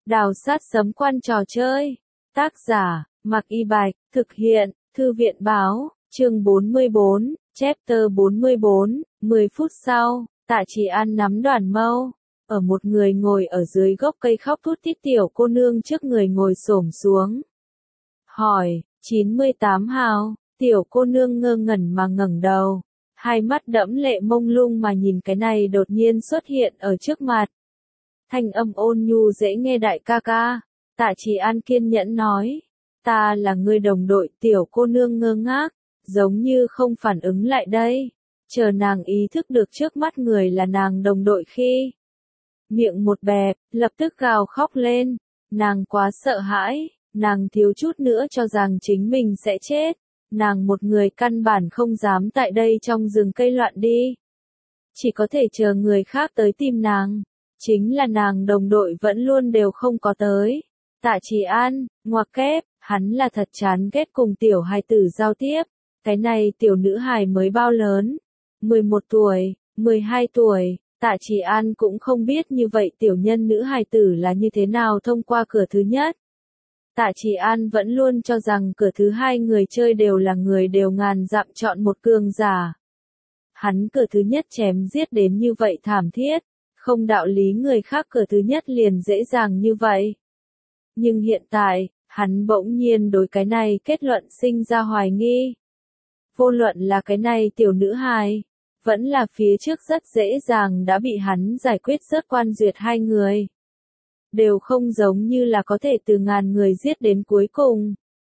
Đào sát sấm quan trò chơi. Tác giả, Mạc Y Bạch, thực hiện, Thư viện báo, chương 44, chapter 44, 10 phút sau, Tạ Trì An nắm đoàn mâu, ở một người ngồi ở dưới gốc cây khóc thút thít tiểu cô nương trước người ngồi xổm xuống. Hỏi, 98 hào, tiểu cô nương ngơ ngẩn mà ngẩng đầu, hai mắt đẫm lệ mông lung mà nhìn cái này đột nhiên xuất hiện ở trước mặt. Thanh âm ôn nhu dễ nghe đại ca ca, Tạ Trì An kiên nhẫn nói, ta là người đồng đội. Tiểu cô nương ngơ ngác, giống như không phản ứng lại đây, chờ nàng ý thức được trước mắt người là nàng đồng đội khi miệng một bẹp, lập tức gào khóc lên, nàng quá sợ hãi, nàng thiếu chút nữa cho rằng chính mình sẽ chết, nàng một người căn bản không dám tại đây trong rừng cây loạn đi, chỉ có thể chờ người khác tới tìm nàng. Chính là nàng đồng đội vẫn luôn đều không có tới. Tạ Trì An, ngoặc kép, hắn là thật chán ghét cùng tiểu hài tử giao tiếp. Cái này tiểu nữ hài mới bao lớn? 11 tuổi, 12 tuổi, Tạ Trì An cũng không biết như vậy tiểu nhân nữ hài tử là như thế nào thông qua cửa thứ nhất. Tạ Trì An vẫn luôn cho rằng cửa thứ hai người chơi đều là người đều ngàn dặm chọn một cường giả. Hắn cửa thứ nhất chém giết đến như vậy thảm thiết. Không đạo lý người khác cửa thứ nhất liền dễ dàng như vậy. Nhưng hiện tại, hắn bỗng nhiên đối cái này kết luận sinh ra hoài nghi. Vô luận là cái này tiểu nữ hài, vẫn là phía trước rất dễ dàng đã bị hắn giải quyết rớt quan duyệt hai người. Đều không giống như là có thể từ ngàn người giết đến cuối cùng.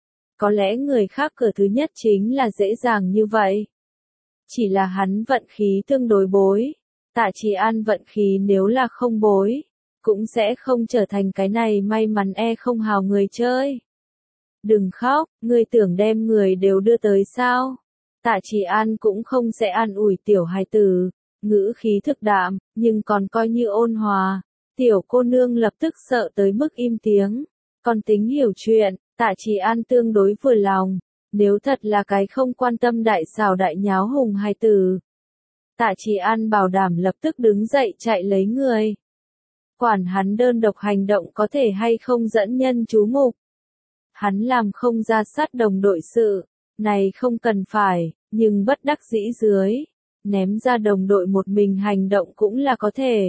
Có lẽ người khác cửa thứ nhất chính là dễ dàng như vậy. Chỉ là hắn vận khí tương đối bối. Tạ Trì An vận khí nếu là không bối, cũng sẽ không trở thành cái này may mắn không hào người chơi. Đừng khóc, ngươi tưởng đem người đều đưa tới sao? Tạ Trì An cũng không sẽ an ủi tiểu hài tử, ngữ khí thực đạm, nhưng còn coi như ôn hòa. Tiểu cô nương lập tức sợ tới mức im tiếng, còn tính hiểu chuyện, Tạ Trì An tương đối vừa lòng, nếu thật là cái không quan tâm đại xảo đại nháo hùng hài tử. Tạ Trì An bảo đảm lập tức đứng dậy chạy lấy người. Quản hắn đơn độc hành động có thể hay không dẫn nhân chú mục. Hắn làm không ra sát đồng đội sự, này không cần phải, nhưng bất đắc dĩ dưới, ném ra đồng đội một mình hành động cũng là có thể.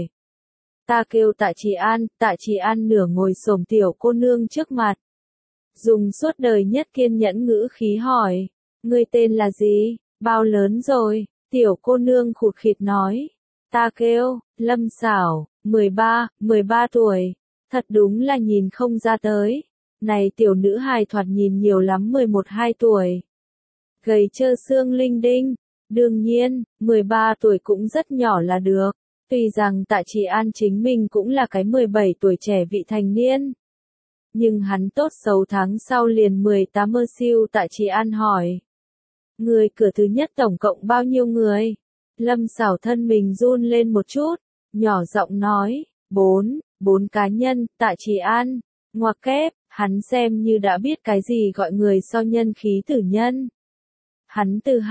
Ta kêu Tạ Trì An nửa ngồi xổm tiểu cô nương trước mặt. Dùng suốt đời nhất kiên nhẫn ngữ khí hỏi, ngươi tên là gì, bao lớn rồi? Tiểu cô nương khụt khịt nói, ta kêu, Lâm Xảo, 13 tuổi, thật đúng là nhìn không ra tới, này tiểu nữ hài thoạt nhìn nhiều lắm 11-12 tuổi, gầy trơ xương linh đinh, đương nhiên, 13 tuổi cũng rất nhỏ là được, tuy rằng Tạ Trì An chính mình cũng là cái 17 tuổi trẻ vị thành niên. Nhưng hắn tốt xấu tháng sau liền 18 mơ siêu. Tạ Trì An hỏi. Người cửa thứ nhất tổng cộng bao nhiêu người? Lâm Xảo thân mình run lên một chút, nhỏ giọng nói, 4 cá nhân. Tạ Trì An, ngoặc kép, hắn xem như đã biết cái gì gọi người so nhân khí tử nhân. Hắn từ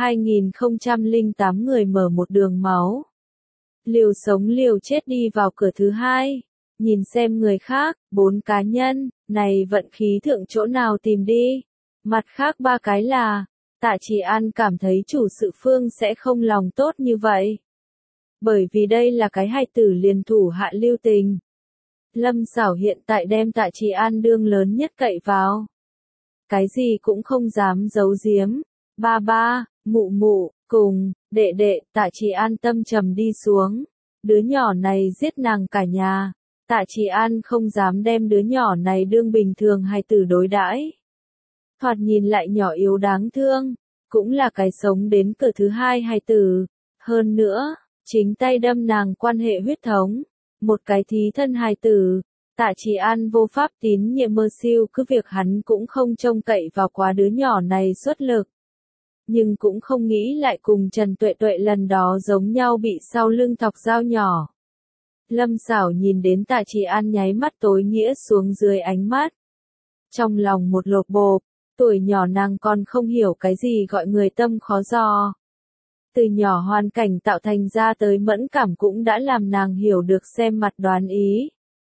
2008 người mở một đường máu. Liều sống liều chết đi vào cửa thứ hai. Nhìn xem người khác, 4 cá nhân, này vận khí thượng chỗ nào tìm đi. Mặt khác 3 cái là, Tạ Trì An cảm thấy chủ sự phương sẽ không lòng tốt như vậy. Bởi vì đây là cái hài tử liền thủ hạ lưu tình. Lâm Xảo hiện tại đem Tạ Trì An đương lớn nhất cậy vào. Cái gì cũng không dám giấu giếm. Ba, mụ, cùng, đệ, Tạ Trì An tâm trầm đi xuống. Đứa nhỏ này giết nàng cả nhà. Tạ Trì An không dám đem đứa nhỏ này đương bình thường hài tử đối đãi. Thoạt nhìn lại nhỏ yếu đáng thương, cũng là cái sống đến cửa thứ hai hài tử. Hơn nữa, chính tay đâm nàng quan hệ huyết thống, một cái thí thân hài tử. Tạ Trì An vô pháp tín nhiệm mơ siêu, cứ việc hắn cũng không trông cậy vào quá đứa nhỏ này xuất lực. Nhưng cũng không nghĩ lại cùng Trần Tuệ Tuệ lần đó giống nhau bị sau lưng thọc dao nhỏ. Lâm Xảo nhìn đến Tạ Trì An nháy mắt tối nghĩa xuống dưới ánh mắt. Trong lòng một lột bộp, tuổi nhỏ nàng còn không hiểu cái gì gọi người tâm khó dò. Từ nhỏ hoàn cảnh tạo thành ra tới mẫn cảm cũng đã làm nàng hiểu được xem mặt đoán ý.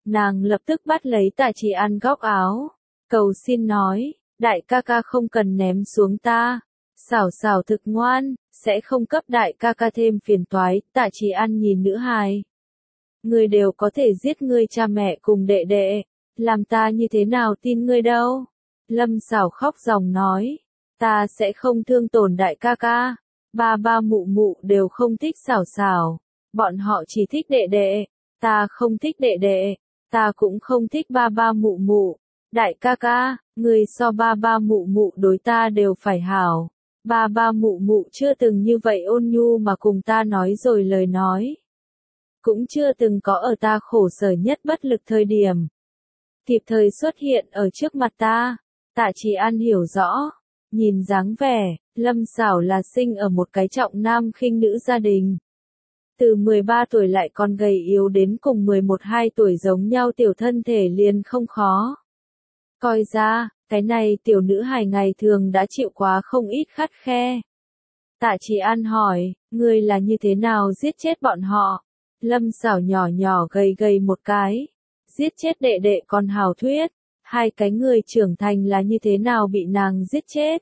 Nàng lập tức bắt lấy Tạ Chỉ An góc áo, cầu xin nói, đại ca ca không cần ném xuống ta. Xảo xảo thực ngoan, sẽ không cấp đại ca ca thêm phiền toái. Tạ Chỉ An nhìn nữ hài. Ngươi đều có thể giết ngươi cha mẹ cùng đệ đệ, làm ta như thế nào tin ngươi đâu. Lâm Xảo khóc ròng nói, ta sẽ không thương tổn đại ca ca. Ba ba mụ mụ đều không thích Xảo xảo, bọn họ chỉ thích đệ đệ. Ta không thích đệ đệ, ta cũng không thích ba ba mụ mụ. Đại ca ca, người so ba ba mụ mụ đối ta đều phải hảo. Ba ba mụ mụ chưa từng như vậy ôn nhu mà cùng ta nói rồi lời nói. Cũng chưa từng có ở ta khổ sở nhất bất lực thời điểm. Kịp thời xuất hiện ở trước mặt ta. Tạ Chỉ An hiểu rõ. Nhìn dáng vẻ, Lâm Xảo là sinh ở một cái trọng nam khinh nữ gia đình. Từ 13 tuổi lại còn gầy yếu đến cùng 11-12 tuổi giống nhau tiểu thân thể liền không khó. Coi ra, cái này tiểu nữ hài ngày thường đã chịu quá không ít khắt khe. Tạ Chỉ An hỏi, ngươi là như thế nào giết chết bọn họ? Lâm Xảo nhỏ nhỏ gầy gầy một cái. Giết chết đệ đệ còn hào thuyết. Hai cái người trưởng thành là như thế nào bị nàng giết chết?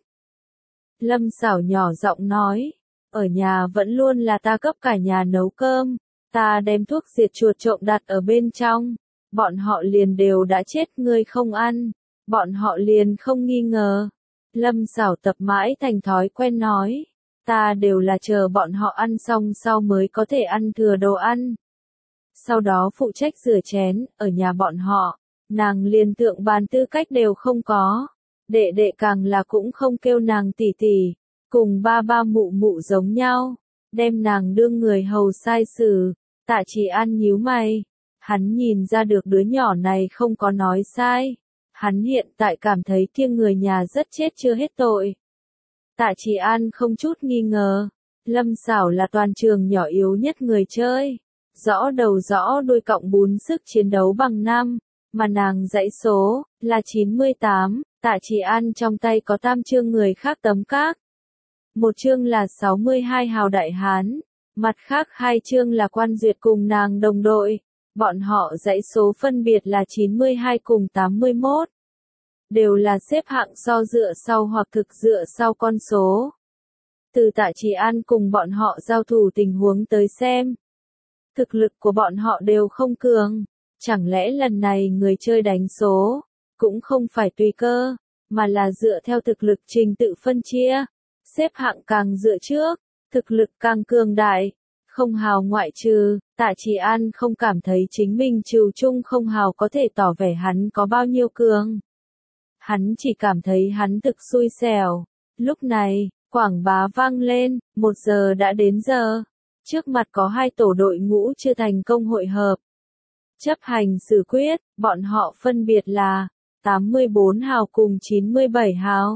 Lâm Xảo nhỏ giọng nói. Ở nhà vẫn luôn là ta cấp cả nhà nấu cơm. Ta đem thuốc diệt chuột trộm đặt ở bên trong. Bọn họ liền đều đã chết, ngươi không ăn. Bọn họ liền không nghi ngờ. Lâm Xảo tập mãi thành thói quen nói. Ta đều là chờ bọn họ ăn xong sau mới có thể ăn thừa đồ ăn. Sau đó phụ trách rửa chén, ở nhà bọn họ. Nàng liền tượng bàn tư cách đều không có. Đệ đệ càng là cũng không kêu nàng tỷ tỷ. Cùng ba ba mụ mụ giống nhau. Đem nàng đương người hầu sai xử. Tạ Chỉ An nhíu mày. Hắn nhìn ra được đứa nhỏ này không có nói sai. Hắn hiện tại cảm thấy kia người nhà rất chết chưa hết tội. Tạ Chỉ An không chút nghi ngờ. Lâm Xảo là toàn trường nhỏ yếu nhất người chơi. Rõ đầu rõ đuôi cộng 4 sức chiến đấu bằng 5. Mà nàng dãy số, là 98. Tạ Chỉ An trong tay có tam chương người khác tấm các. Một chương là 62 hào đại hán. Mặt khác hai chương là quan duyệt cùng nàng đồng đội. Bọn họ dãy số phân biệt là 92 cùng 81. Đều là xếp hạng so dựa sau hoặc thực dựa sau con số. Từ Tạ Chỉ An cùng bọn họ giao thủ tình huống tới xem. Thực lực của bọn họ đều không cường. Chẳng lẽ lần này người chơi đánh số, cũng không phải tùy cơ, mà là dựa theo thực lực trình tự phân chia. Xếp hạng càng dựa trước, thực lực càng cường đại. Không hào ngoại trừ, Tạ Chỉ An không cảm thấy chính mình trừ chung không hào có thể tỏ vẻ hắn có bao nhiêu cường. Hắn chỉ cảm thấy hắn thực xui xẻo. Lúc này, quảng bá vang lên, 1 giờ đã đến giờ. Trước mặt có 2 tổ đội ngũ chưa thành công hội hợp. Chấp hành xử quyết, bọn họ phân biệt là 84 hào cùng 97 hào,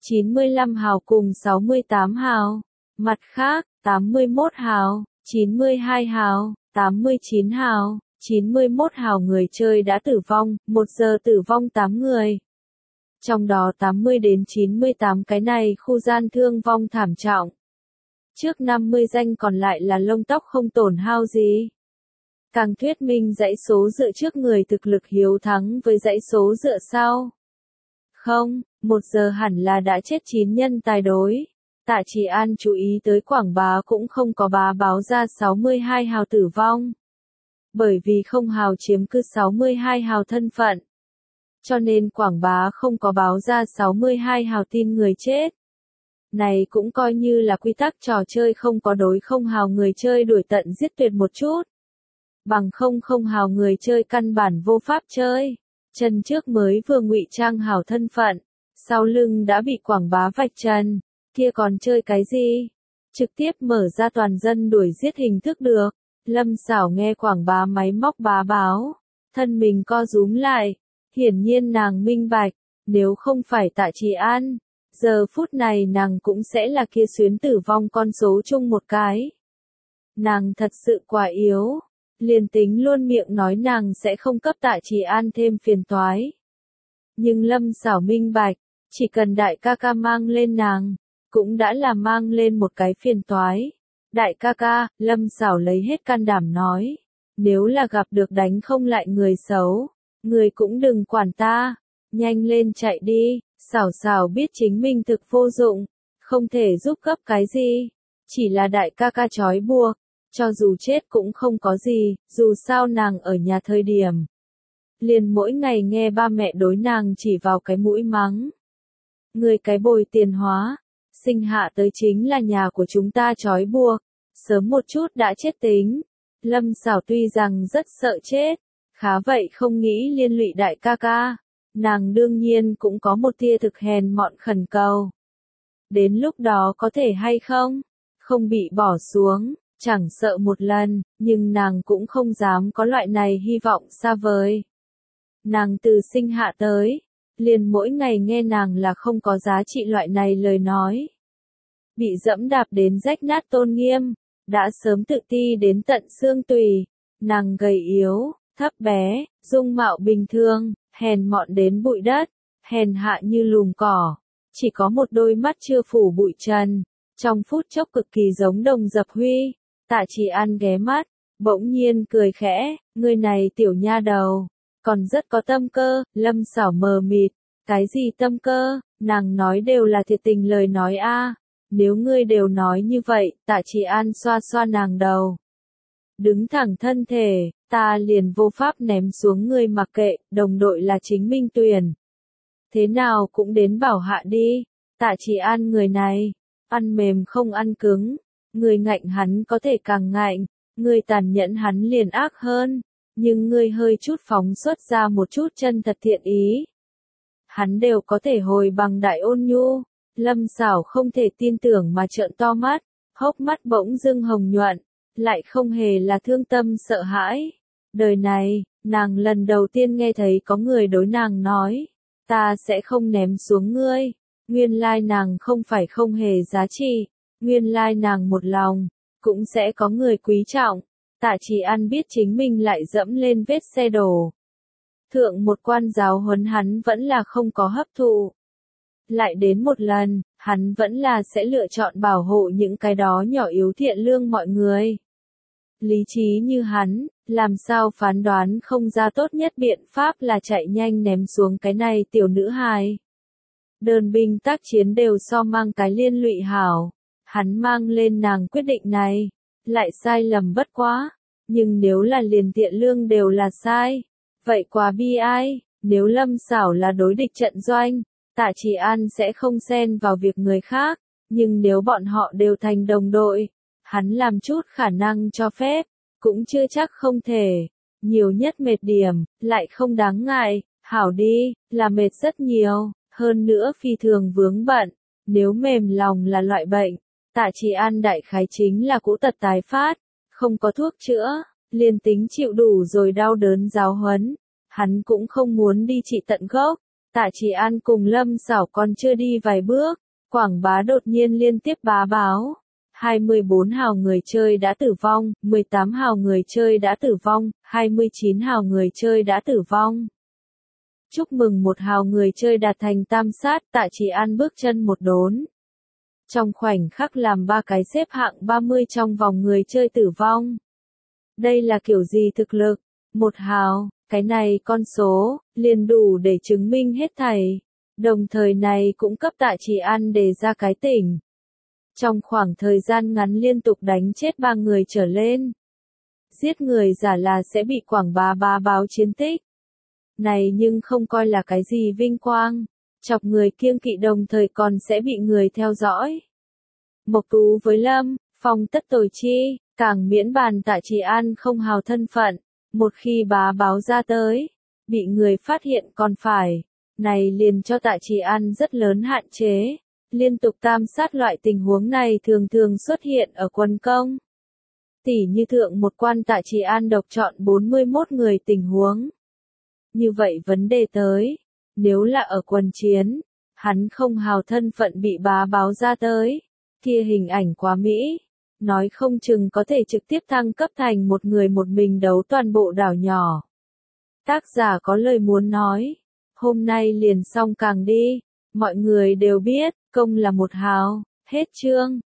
95 hào cùng 68 hào. Mặt khác, 81 hào, 92 hào, 89 hào, 91 hào người chơi đã tử vong, 1 giờ tử vong 8 người. Trong đó 80 đến 98 cái này khu gian thương vong thảm trọng. Trước 50 danh còn lại là lông tóc không tổn hao gì. Càng thuyết minh dãy số dựa trước người thực lực hiếu thắng với dãy số dựa sau. Không, 1 giờ hẳn là đã chết 9 nhân tài đối. Tạ Chỉ An chú ý tới quảng bá cũng không có bá báo ra 62 hào tử vong. Bởi vì không hào chiếm cứ 62 hào thân phận. Cho nên quảng bá không có báo ra 62 hào tin người chết. Này cũng coi như là quy tắc trò chơi không có đối không hào người chơi đuổi tận giết tuyệt một chút. Bằng không hào người chơi căn bản vô pháp chơi. Chân trước mới vừa ngụy trang hào thân phận. Sau lưng đã bị quảng bá vạch trần. Kia còn chơi cái gì? Trực tiếp mở ra toàn dân đuổi giết hình thức được. Lâm Xảo nghe quảng bá máy móc bá báo. Thân mình co rúm lại. Hiển nhiên nàng minh bạch. Nếu không phải Tạ Chỉ An, giờ phút này nàng cũng sẽ là kia xuyến tử vong con số chung một cái. Nàng thật sự quá yếu. Liền tính luôn miệng nói nàng sẽ không cấp Tạ Chỉ An thêm phiền toái. Nhưng Lâm Xảo minh bạch. Chỉ cần đại ca ca mang lên nàng. Cũng đã là mang lên một cái phiền toái. Đại ca ca, Lâm Xảo lấy hết can đảm nói. nếu là gặp được đánh không lại người xấu, người cũng đừng quản ta, nhanh lên chạy đi, xảo xảo biết chính mình thực vô dụng, không thể giúp gấp cái gì, chỉ là đại ca ca trói buộc, cho dù chết cũng không có gì, dù sao nàng ở nhà thời điểm. Liền mỗi ngày nghe ba mẹ đối nàng chỉ vào cái mũi mắng. Người cái bồi tiền hóa, sinh hạ tới chính là nhà của chúng ta trói buộc, sớm một chút đã chết tính. Lâm Sảo tuy rằng rất sợ chết, khá vậy không nghĩ liên lụy đại ca ca, nàng đương nhiên cũng có một tia thực hèn mọn khẩn cầu. Đến lúc đó có thể hay không? Không bị bỏ xuống, chẳng sợ một lần, nhưng nàng cũng không dám có loại này hy vọng xa vời. Nàng từ sinh hạ tới, liền mỗi ngày nghe nàng là không có giá trị loại này lời nói. Bị dẫm đạp đến rách nát tôn nghiêm, đã sớm tự ti đến tận xương tùy, nàng gầy yếu, thấp bé, dung mạo bình thường, hèn mọn đến bụi đất, hèn hạ như lùm cỏ, chỉ có một đôi mắt chưa phủ bụi trần, trong phút chốc cực kỳ giống Đồng Dập Huy. Tạ Chỉ An ghé mắt, bỗng nhiên cười khẽ, người này tiểu nha đầu, còn rất có tâm cơ. Lâm Sảo mờ mịt, cái gì tâm cơ, nàng nói đều là thiệt tình lời nói a. Nếu ngươi đều nói như vậy, Tạ Chỉ An xoa xoa nàng đầu. Đứng thẳng thân thể, ta liền vô pháp ném xuống ngươi mặc kệ, đồng đội là chính minh tuyển. Thế nào cũng đến bảo hạ đi, Tạ Chỉ An người này, ăn mềm không ăn cứng, người ngạnh hắn có thể càng ngạnh, người tàn nhẫn hắn liền ác hơn, nhưng ngươi hơi chút phóng xuất ra một chút chân thật thiện ý. Hắn đều có thể hồi bằng đại ôn nhu. Lâm Sảo không thể tin tưởng mà trợn to mắt, hốc mắt bỗng dưng hồng nhuận, lại không hề là thương tâm sợ hãi. Đời này, nàng lần đầu tiên nghe thấy có người đối nàng nói, ta sẽ không ném xuống ngươi. Nguyên lai nàng không phải không hề giá trị, nguyên lai nàng một lòng, cũng sẽ có người quý trọng. Tạ Chỉ An biết chính mình lại dẫm lên vết xe đổ. Thượng một quan giáo huấn hắn vẫn là không có hấp thụ. Lại đến một lần, hắn vẫn là sẽ lựa chọn bảo hộ những cái đó nhỏ yếu thiện lương mọi người. Lý trí như hắn, làm sao phán đoán không ra tốt nhất biện pháp là chạy nhanh ném xuống cái này tiểu nữ hài. Đơn binh tác chiến đều so mang cái liên lụy hảo. Hắn mang lên nàng quyết định này, lại sai lầm bất quá. Nhưng nếu là liền thiện lương đều là sai, vậy quá bi ai. Nếu Lâm Sảo là đối địch trận doanh, Tạ Chỉ An sẽ không xen vào việc người khác, nhưng nếu bọn họ đều thành đồng đội, hắn làm chút khả năng cho phép, cũng chưa chắc không thể. Nhiều nhất mệt điểm, lại không đáng ngại, hảo đi, là mệt rất nhiều, hơn nữa phi thường vướng bận. Nếu mềm lòng là loại bệnh, Tạ Chỉ An đại khái chính là cũ tật tái phát, không có thuốc chữa, liền tính chịu đủ rồi đau đớn giáo huấn, hắn cũng không muốn đi trị tận gốc. Tạ Chỉ An cùng Lâm Sảo còn chưa đi vài bước, Quảng Bá đột nhiên liên tiếp bá báo. 24 hào người chơi đã tử vong, 18 hào người chơi đã tử vong, 29 hào người chơi đã tử vong. Chúc mừng một hào người chơi đạt thành tam sát. Tạ Chỉ An bước chân một đốn. Trong khoảnh khắc làm ba cái xếp hạng 30 trong vòng người chơi tử vong. Đây là kiểu gì thực lực? Một hào. Cái này con số, liền đủ để chứng minh hết thảy. Đồng thời này cũng cấp Tạ Chỉ An đề ra cái tỉnh. Trong khoảng thời gian ngắn liên tục đánh chết 3 người trở lên. Giết người giả là sẽ bị Quảng Bá bá báo chiến tích. Này nhưng không coi là cái gì vinh quang. Chọc người kiêng kỵ đồng thời còn sẽ bị người theo dõi. Mộc Tú với Lâm, Phong tất tồi chi, càng miễn bàn Tạ Chỉ An không hào thân phận. Một khi bá báo ra tới, bị người phát hiện còn phải, này liền cho Tạ Chỉ An rất lớn hạn chế. Liên tục tam sát loại tình huống này thường thường xuất hiện ở quân công. Tỉ như thượng một quan Tạ Chỉ An độc chọn 41 người tình huống. Như vậy vấn đề tới, nếu là ở quân chiến, hắn không hào thân phận bị bá báo ra tới, kia hình ảnh quá mỹ. Nói không chừng có thể trực tiếp thăng cấp thành một người một mình đấu toàn bộ đảo nhỏ. Tác giả có lời muốn nói. Hôm nay liền xong càng đi. Mọi người đều biết, công là một hào. Hết chương.